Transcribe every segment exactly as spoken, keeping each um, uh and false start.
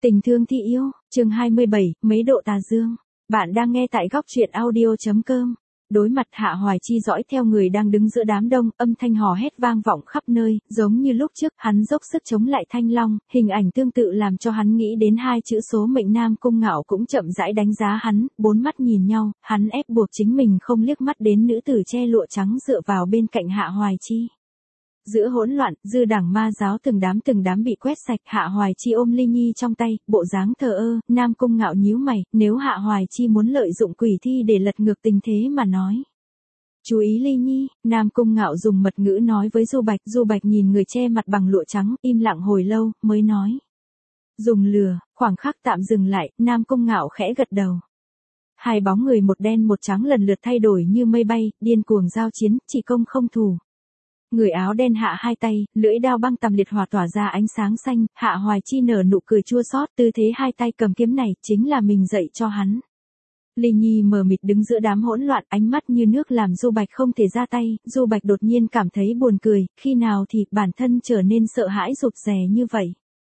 Tình thương thi yêu, chương hai mươi bảy, mấy độ tà dương. Bạn đang nghe tại góc truyện audio chấm com. Đối mặt Hạ Hoài Chi dõi theo người đang đứng giữa đám đông, âm thanh hò hét vang vọng khắp nơi, giống như lúc trước, hắn dốc sức chống lại Thanh Long, hình ảnh tương tự làm cho hắn nghĩ đến hai chữ số mệnh. Nam Cung Ngạo cũng chậm rãi đánh giá hắn, bốn mắt nhìn nhau, hắn ép buộc chính mình không liếc mắt đến nữ tử che lụa trắng dựa vào bên cạnh Hạ Hoài Chi. Giữa hỗn loạn, dư đảng ma giáo từng đám từng đám bị quét sạch. Hạ Hoài Chi ôm ly nhi trong tay, bộ dáng thờ ơ. Nam Cung Ngạo nhíu mày, nếu Hạ Hoài Chi muốn lợi dụng quỷ thi để lật ngược tình thế mà nói. Chú ý ly nhi, Nam Cung Ngạo dùng mật ngữ nói với Du Bạch. Du Bạch nhìn người che mặt bằng lụa trắng, im lặng hồi lâu, mới nói. Dùng lừa, khoảng khắc tạm dừng lại, Nam Cung Ngạo khẽ gật đầu. Hai bóng người một đen một trắng lần lượt thay đổi như mây bay, điên cuồng giao chiến, chỉ công không thủ. Người áo đen hạ hai tay, lưỡi đao băng tầm liệt hỏa tỏa ra ánh sáng xanh. Hạ Hoài Chi nở nụ cười chua xót, tư thế hai tay cầm kiếm này chính là mình dạy cho hắn. Ly Nhi mờ mịt đứng giữa đám hỗn loạn, ánh mắt như nước làm Du Bạch không thể ra tay. Du Bạch đột nhiên cảm thấy buồn cười, khi nào thì bản thân trở nên sợ hãi rụt rè như vậy.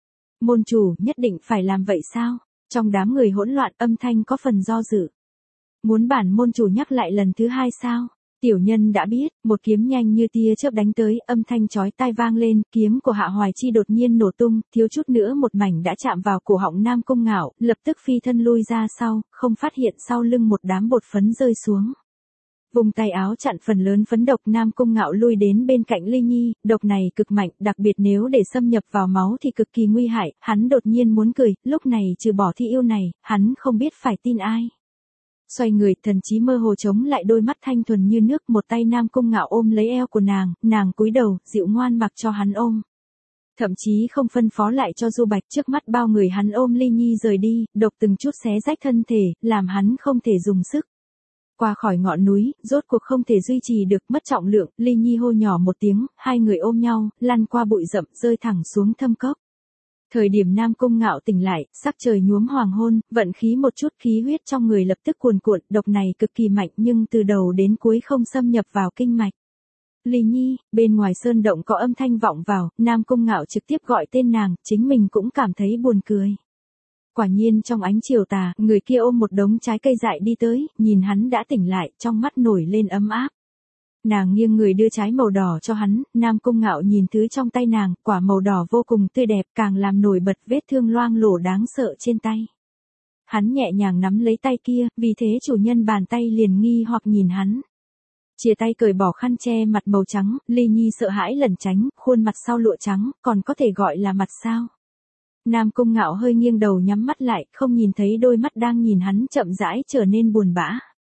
Môn chủ nhất định phải làm vậy sao? Trong đám người hỗn loạn, âm thanh có phần do dự. Muốn bản môn chủ nhắc lại lần thứ hai sao? Tiểu nhân đã biết, một kiếm nhanh như tia chớp đánh tới, âm thanh chói tai vang lên, kiếm của Hạ Hoài Chi đột nhiên nổ tung, thiếu chút nữa một mảnh đã chạm vào cổ họng Nam Cung Ngạo, lập tức phi thân lui ra sau, không phát hiện sau lưng một đám bột phấn rơi xuống. Vùng tay áo chặn phần lớn phấn độc. Nam Cung Ngạo lui đến bên cạnh Ly Nhi, độc này cực mạnh, đặc biệt nếu để xâm nhập vào máu thì cực kỳ nguy hại. Hắn đột nhiên muốn cười, lúc này trừ bỏ thi yêu này, hắn không biết phải tin ai. Xoay người, thần trí mơ hồ chống lại, đôi mắt thanh thuần như nước, một tay Nam Cung Ngạo ôm lấy eo của nàng, nàng cúi đầu, dịu ngoan mặc cho hắn ôm. Thậm chí không phân phó lại cho Du Bạch, trước mắt bao người hắn ôm Ly Nhi rời đi, độc từng chút xé rách thân thể, làm hắn không thể dùng sức. Qua khỏi ngọn núi, rốt cuộc không thể duy trì được, mất trọng lượng, Ly Nhi hô nhỏ một tiếng, hai người ôm nhau, lăn qua bụi rậm, rơi thẳng xuống thâm cốc. Thời điểm Nam Cung Ngạo tỉnh lại, sắc trời nhuốm hoàng hôn, vận khí một chút, khí huyết trong người lập tức cuồn cuộn, độc này cực kỳ mạnh nhưng từ đầu đến cuối không xâm nhập vào kinh mạch. Ly Nhi, bên ngoài sơn động có âm thanh vọng vào, Nam Cung Ngạo trực tiếp gọi tên nàng, chính mình cũng cảm thấy buồn cười. Quả nhiên trong ánh chiều tà, người kia ôm một đống trái cây dại đi tới, nhìn hắn đã tỉnh lại, trong mắt nổi lên ấm áp. Nàng nghiêng người đưa trái màu đỏ cho hắn, Nam Cung Ngạo nhìn thứ trong tay nàng, quả màu đỏ vô cùng tươi đẹp, càng làm nổi bật vết thương loang lổ đáng sợ trên tay. Hắn nhẹ nhàng nắm lấy tay kia, vì thế chủ nhân bàn tay liền nghi hoặc nhìn hắn. Chia tay cởi bỏ khăn che mặt màu trắng, Ly Nhi sợ hãi lẩn tránh, khuôn mặt sau lụa trắng, còn có thể gọi là mặt sao? Nam Cung Ngạo hơi nghiêng đầu nhắm mắt lại, không nhìn thấy đôi mắt đang nhìn hắn chậm rãi trở nên buồn bã.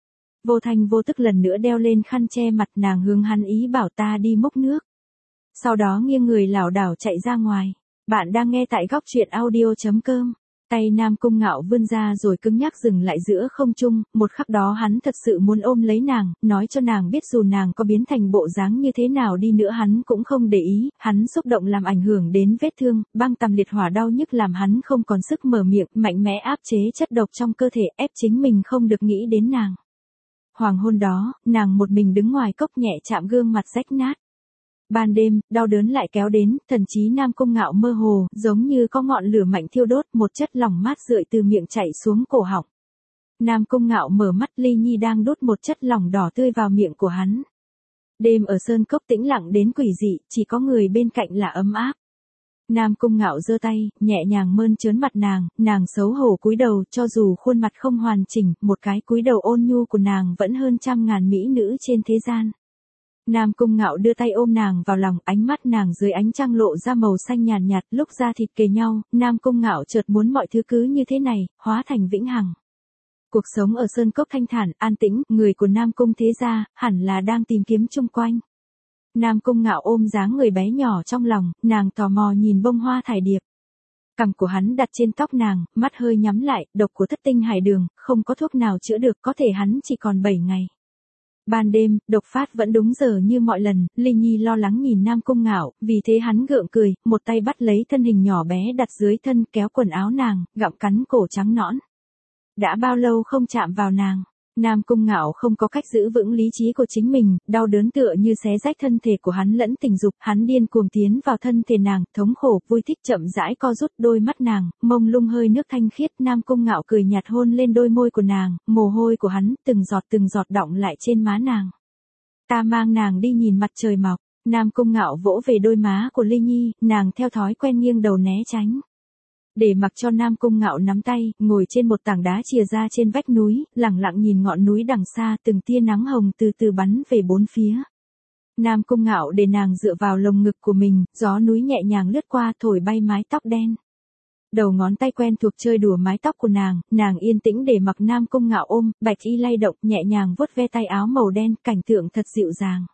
Vô thanh vô tức lần nữa đeo lên khăn che mặt, nàng hướng hắn ý bảo ta đi múc nước. Sau đó nghiêng người lảo đảo chạy ra ngoài. Bạn đang nghe tại góc truyện audio chấm com. Tay Nam Cung Ngạo vươn ra rồi cứng nhắc dừng lại giữa không trung, một khắc đó hắn thật sự muốn ôm lấy nàng, nói cho nàng biết dù nàng có biến thành bộ dáng như thế nào đi nữa hắn cũng không để ý, hắn xúc động làm ảnh hưởng đến vết thương, băng tầm liệt hỏa đau nhức làm hắn không còn sức mở miệng, mạnh mẽ áp chế chất độc trong cơ thể, ép chính mình không được nghĩ đến nàng. Hoàng hôn đó, nàng một mình đứng ngoài cốc nhẹ chạm gương mặt rách nát. Ban đêm, đau đớn lại kéo đến, thần trí Nam Cung Ngạo mơ hồ, giống như có ngọn lửa mạnh thiêu đốt, một chất lỏng mát rượi từ miệng chảy xuống cổ họng. Nam Cung Ngạo mở mắt, Ly Nhi đang đốt một chất lỏng đỏ tươi vào miệng của hắn. Đêm ở sơn cốc tĩnh lặng đến quỷ dị, chỉ có người bên cạnh là ấm áp. Nam Cung Ngạo giơ tay, nhẹ nhàng mơn trớn mặt nàng, nàng xấu hổ cúi đầu, cho dù khuôn mặt không hoàn chỉnh, một cái cúi đầu ôn nhu của nàng vẫn hơn trăm ngàn mỹ nữ trên thế gian. Nam Cung Ngạo đưa tay ôm nàng vào lòng, ánh mắt nàng dưới ánh trăng lộ ra màu xanh nhàn nhạt, lúc da thịt kề nhau, Nam Cung Ngạo chợt muốn mọi thứ cứ như thế này, hóa thành vĩnh hằng. Cuộc sống ở sơn cốc thanh thản, an tĩnh, người của Nam Cung thế gia, hẳn là đang tìm kiếm chung quanh. Nam Cung Ngạo ôm dáng người bé nhỏ trong lòng, nàng tò mò nhìn bông hoa thải điệp. Cằm của hắn đặt trên tóc nàng, mắt hơi nhắm lại, độc của thất tinh hải đường, không có thuốc nào chữa được, có thể hắn chỉ còn bảy ngày. Ban đêm, độc phát vẫn đúng giờ như mọi lần, Ly Nhi lo lắng nhìn Nam Cung Ngạo, vì thế hắn gượng cười, một tay bắt lấy thân hình nhỏ bé đặt dưới thân, kéo quần áo nàng, gặm cắn cổ trắng nõn. Đã bao lâu không chạm vào nàng? Nam Cung Ngạo không có cách giữ vững lý trí của chính mình, đau đớn tựa như xé rách thân thể của hắn lẫn tình dục, hắn điên cuồng tiến vào thân thể nàng, thống khổ, vui thích chậm rãi co rút đôi mắt nàng, mông lung hơi nước thanh khiết, Nam Cung Ngạo cười nhạt hôn lên đôi môi của nàng, mồ hôi của hắn từng giọt từng giọt đọng lại trên má nàng. Ta mang nàng đi nhìn mặt trời mọc, Nam Cung Ngạo vỗ về đôi má của Ly Nhi, nàng theo thói quen nghiêng đầu né tránh. Để mặc cho Nam Cung Ngạo nắm tay, ngồi trên một tảng đá chìa ra trên vách núi, lặng lặng nhìn ngọn núi đằng xa, từng tia nắng hồng từ từ bắn về bốn phía. Nam Cung Ngạo để nàng dựa vào lồng ngực của mình, gió núi nhẹ nhàng lướt qua thổi bay mái tóc đen. Đầu ngón tay quen thuộc chơi đùa mái tóc của nàng, nàng yên tĩnh để mặc Nam Cung Ngạo ôm, bạch y lay động nhẹ nhàng vuốt ve tay áo màu đen, cảnh tượng thật dịu dàng.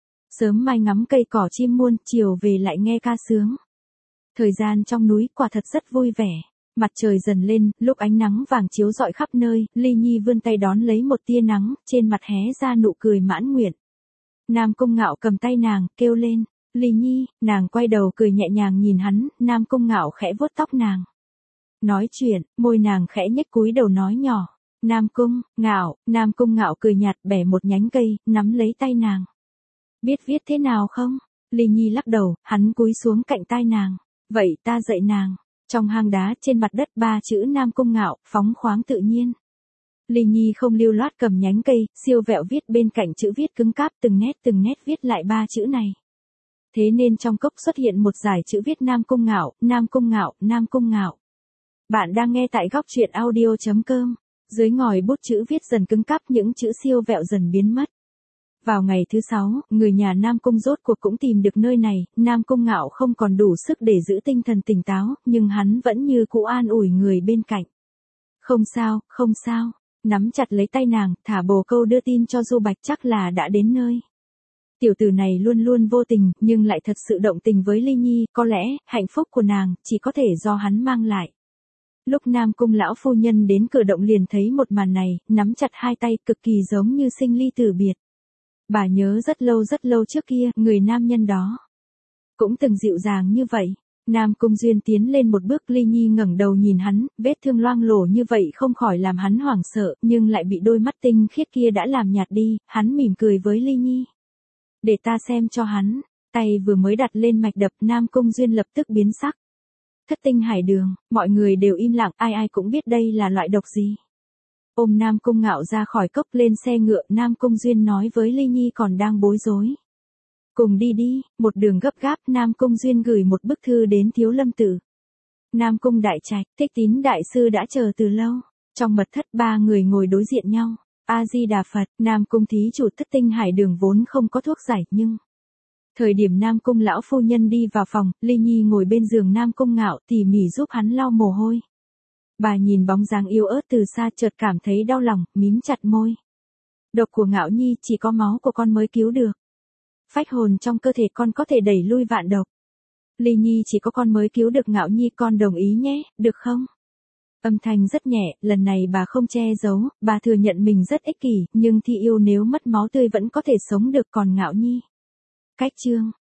Sớm mai ngắm cây cỏ chim muôn, chiều về lại nghe ca sướng. Thời gian trong núi quả thật rất vui vẻ. Mặt trời dần lên, lúc ánh nắng vàng chiếu rọi khắp nơi, Ly Nhi vươn tay đón lấy một tia nắng, trên mặt hé ra nụ cười mãn nguyện. Nam Cung Ngạo cầm tay nàng, kêu lên, Ly Nhi, nàng quay đầu cười nhẹ nhàng nhìn hắn, Nam Cung Ngạo khẽ vuốt tóc nàng. Nói chuyện, môi nàng khẽ nhếch cúi đầu nói nhỏ, Nam Cung, Ngạo, Nam Cung Ngạo cười nhạt bẻ một nhánh cây, nắm lấy tay nàng. Biết viết thế nào không? Ly Nhi lắc đầu, hắn cúi xuống cạnh tai nàng. Vậy ta dạy nàng. Trong hang đá trên mặt đất ba chữ Nam Cung Ngạo, phóng khoáng tự nhiên. Ly Nhi không lưu loát cầm nhánh cây, siêu vẹo viết bên cạnh chữ viết cứng cáp từng nét từng nét viết lại ba chữ này. Thế nên trong cốc xuất hiện một dải chữ viết Nam Cung Ngạo, Nam Cung Ngạo, Nam Cung Ngạo. Bạn đang nghe tại góc truyện audio chấm com. Dưới ngòi bút chữ viết dần cứng cáp, những chữ siêu vẹo dần biến mất. Vào ngày thứ sáu, người nhà Nam Cung rốt cuộc cũng tìm được nơi này, Nam Cung Ngạo không còn đủ sức để giữ tinh thần tỉnh táo, nhưng hắn vẫn như cũ an ủi người bên cạnh. Không sao, không sao, nắm chặt lấy tay nàng, thả bồ câu đưa tin cho Du Bạch chắc là đã đến nơi. Tiểu tử này luôn luôn vô tình, nhưng lại thật sự động tình với Ly Nhi, có lẽ, hạnh phúc của nàng, chỉ có thể do hắn mang lại. Lúc Nam Cung lão phu nhân đến cửa động liền thấy một màn này, nắm chặt hai tay cực kỳ giống như sinh ly tử biệt. Bà nhớ rất lâu rất lâu trước kia, người nam nhân đó cũng từng dịu dàng như vậy. Nam Cung Duyên tiến lên một bước, Ly Nhi ngẩng đầu nhìn hắn, vết thương loang lổ như vậy không khỏi làm hắn hoảng sợ, nhưng lại bị đôi mắt tinh khiết kia đã làm nhạt đi, hắn mỉm cười với Ly Nhi. Để ta xem cho hắn, tay vừa mới đặt lên mạch đập, Nam Cung Duyên lập tức biến sắc. Thất tinh hải đường, mọi người đều im lặng, ai ai cũng biết đây là loại độc gì. Ôm Nam Cung Ngạo ra khỏi cốc lên xe ngựa, Nam Cung Duyên nói với Ly Nhi còn đang bối rối. Cùng đi đi, một đường gấp gáp, Nam Cung Duyên gửi một bức thư đến Thiếu Lâm Tử. Nam Cung Đại Trạch, Thích Tín Đại Sư đã chờ từ lâu. Trong mật thất ba người ngồi đối diện nhau. A-di-đà Phật, Nam Cung thí chủ thất tinh hải đường vốn không có thuốc giải nhưng... Thời điểm Nam Cung lão phu nhân đi vào phòng, Ly Nhi ngồi bên giường Nam Cung Ngạo tỉ mỉ giúp hắn lau mồ hôi. Bà nhìn bóng dáng yếu ớt từ xa chợt cảm thấy đau lòng, mím chặt môi. Độc của Ngạo Nhi chỉ có máu của con mới cứu được. Phách hồn trong cơ thể con có thể đẩy lui vạn độc. Ly Nhi chỉ có con mới cứu được Ngạo Nhi, con đồng ý nhé, được không? Âm thanh rất nhẹ, lần này bà không che giấu, bà thừa nhận mình rất ích kỷ, nhưng Thi Yêu nếu mất máu tươi vẫn có thể sống được, còn Ngạo Nhi. Cách chương,